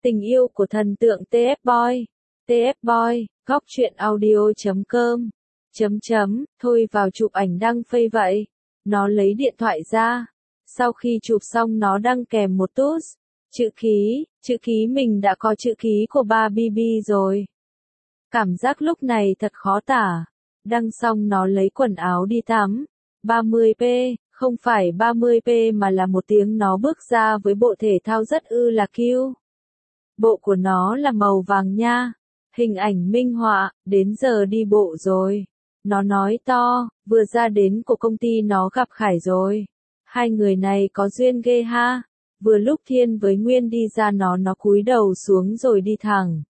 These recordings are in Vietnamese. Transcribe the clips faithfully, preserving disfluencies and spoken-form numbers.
Tình yêu của thần tượng tê ép Boy. tê ép Boy, góc truyện audio chấm com. Chấm chấm, thôi vào chụp ảnh đăng phây vậy. Nó lấy điện thoại ra. Sau khi chụp xong nó đăng kèm một tút. Chữ ký, chữ ký mình đã có chữ ký của ba bê bê rồi. Cảm giác lúc này thật khó tả. Đăng xong nó lấy quần áo đi tắm. ba mươi p, không phải ba mươi p mà là một tiếng nó bước ra với bộ thể thao rất ư là cute. Bộ của nó là màu vàng nha. Hình ảnh minh họa, đến giờ đi bộ rồi. Nó nói to, vừa ra đến của công ty nó gặp Khải rồi. Hai người này có duyên ghê ha. Vừa lúc Thiên với Nguyên đi ra nó nó cúi đầu xuống rồi đi thẳng.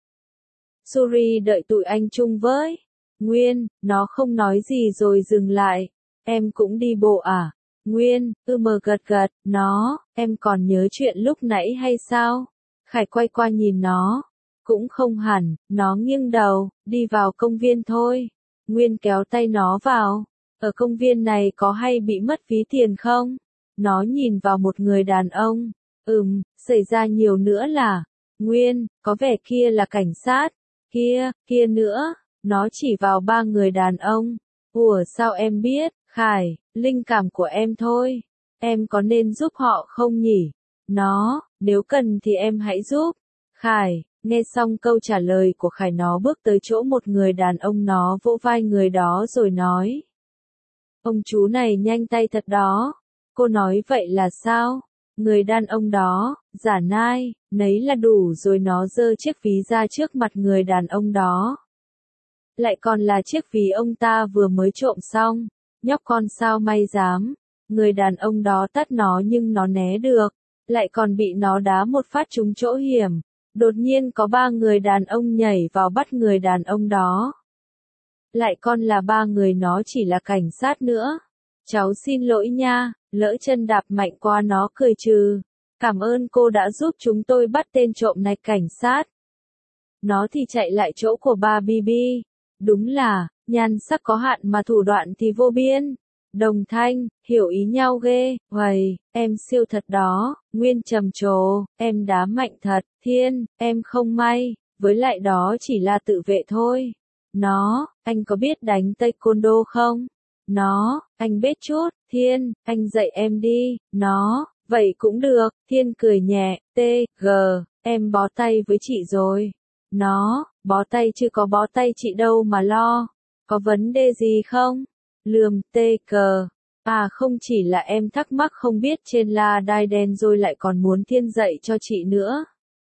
Suri đợi tụi anh chung với. Nguyên, nó không nói gì rồi dừng lại. Em cũng đi bộ à? Nguyên, ư mờ gật gật, nó, em còn nhớ chuyện lúc nãy hay sao? Khải quay qua nhìn nó. Cũng không hẳn, nó nghiêng đầu, đi vào công viên thôi. Nguyên kéo tay nó vào. Ở công viên này có hay bị mất phí tiền không? Nó nhìn vào một người đàn ông. Ừm, xảy ra nhiều nữa là. Nguyên, có vẻ kia là cảnh sát. Kia, kia nữa. Nó chỉ vào ba người đàn ông. Ủa sao em biết? Khải, linh cảm của em thôi. Em có nên giúp họ không nhỉ? Nó, nếu cần thì em hãy giúp. Khải, nghe xong câu trả lời của Khải nó bước tới chỗ một người đàn ông nó vỗ vai người đó rồi nói. Ông chú này nhanh tay thật đó. Cô nói vậy là sao? Người đàn ông đó, giả nai, nấy là đủ rồi nó giơ chiếc ví ra trước mặt người đàn ông đó. Lại còn là chiếc ví ông ta vừa mới trộm xong. Nhóc con sao may dám. Người đàn ông đó tát nó nhưng nó né được. Lại còn bị nó đá một phát trúng chỗ hiểm. Đột nhiên có ba người đàn ông nhảy vào bắt người đàn ông đó. Lại còn là ba người nó chỉ là cảnh sát nữa. Cháu xin lỗi nha, lỡ chân đạp mạnh quá nó cười trừ. Cảm ơn cô đã giúp chúng tôi bắt tên trộm này cảnh sát. Nó thì chạy lại chỗ của ba bê bê. Đúng là, nhan sắc có hạn mà thủ đoạn thì vô biên. Đồng Thanh, hiểu ý nhau ghê, uầy, em siêu thật đó. Nguyên trầm trồ, em đá mạnh thật. Thiên, em không may, với lại đó chỉ là tự vệ thôi. Nó, anh có biết đánh taekwondo không? Nó, anh biết chút. Thiên, anh dạy em đi. Nó, vậy cũng được. Thiên cười nhẹ, t, g, em bó tay với chị rồi. Nó, bó tay chứ có bó tay chị đâu mà lo. Có vấn đề gì không? Lườm, tê cờ. À không chỉ là em thắc mắc không biết trên la đai đen rồi lại còn muốn Thiên dạy cho chị nữa.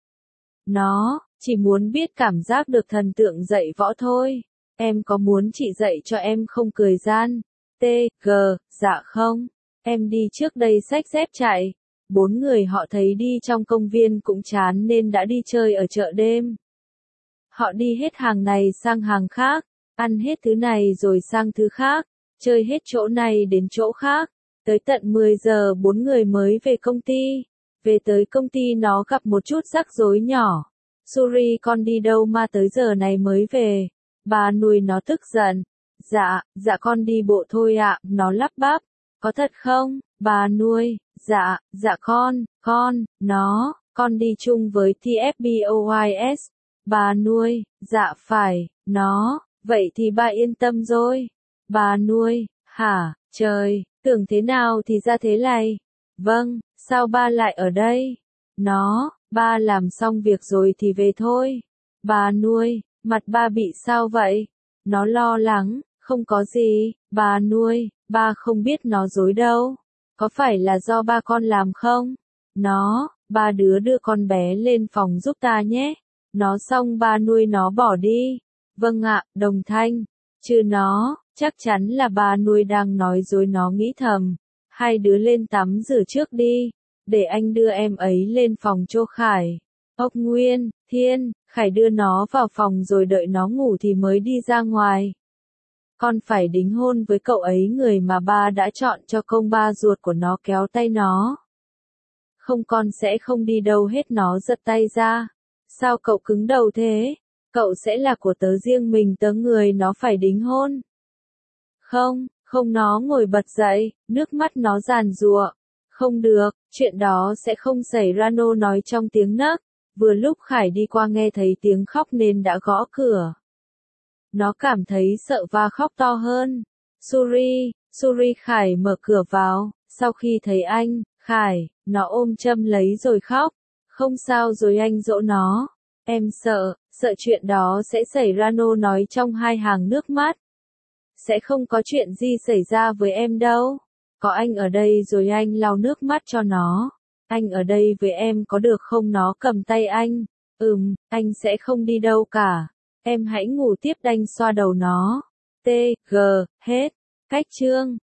Nó, chỉ muốn biết cảm giác được thần tượng dạy võ thôi. Em có muốn chị dạy cho em không cười gian? Tê, gờ, dạ không. Em đi trước đây xách dép chạy. Bốn người họ thấy đi trong công viên cũng chán nên đã đi chơi ở chợ đêm. Họ đi hết hàng này sang hàng khác. Ăn hết thứ này rồi sang thứ khác. Chơi hết chỗ này đến chỗ khác. Tới tận mười giờ bốn người mới về công ty. Về tới công ty nó gặp một chút rắc rối nhỏ. Suri con đi đâu mà tới giờ này mới về? Bà nuôi nó tức giận. Dạ, dạ con đi bộ thôi ạ, nó lắp bắp. Có thật không? Bà nuôi, dạ, dạ con, con, nó, con đi chung với tê ép boys. Bà nuôi, dạ phải, nó, vậy thì bà yên tâm rồi. Bà nuôi, hả, trời, tưởng thế nào thì ra thế này. Vâng, sao ba lại ở đây? Nó, ba làm xong việc rồi thì về thôi. Bà nuôi, mặt ba bị sao vậy? Nó lo lắng, không có gì, bà nuôi, ba không biết nó dối đâu. Có phải là do ba con làm không? Nó, ba đứa đưa con bé lên phòng giúp ta nhé. Nó xong ba nuôi nó bỏ đi. Vâng ạ, Đồng Thanh. Chứ nó, chắc chắn là ba nuôi đang nói dối nó nghĩ thầm. Hai đứa lên tắm rửa trước đi. Để anh đưa em ấy lên phòng cho Khải. Ốc Nguyên, Thiên, Khải đưa nó vào phòng rồi đợi nó ngủ thì mới đi ra ngoài. Con phải đính hôn với cậu ấy, người mà ba đã chọn cho công ba ruột của nó kéo tay nó. Không, con sẽ không đi đâu hết. Nó giật tay ra. Sao cậu cứng đầu thế? Cậu sẽ là của tớ riêng mình, tớ người nó phải đính hôn. Không, không. Nó ngồi bật dậy, nước mắt nó giàn giụa. Không được, chuyện đó sẽ không xảy ra. Nô nói trong tiếng nấc. Vừa lúc Khải đi qua nghe thấy tiếng khóc nên đã gõ cửa. Nó cảm thấy sợ và khóc to hơn. Suri, Suri. Khải mở cửa vào, sau khi thấy anh, Khải, nó ôm châm lấy rồi khóc. Không sao rồi anh dỗ nó. Em sợ, sợ chuyện đó sẽ xảy ra, Nô nói trong hai hàng nước mắt. Sẽ không có chuyện gì xảy ra với em đâu. Có anh ở đây rồi, anh lau nước mắt cho nó. Anh ở đây với em có được không? Nó cầm tay anh. Ừm, anh sẽ không đi đâu cả. Em hãy ngủ tiếp. Đanh xoa đầu nó. T, G, hết. Cách chương.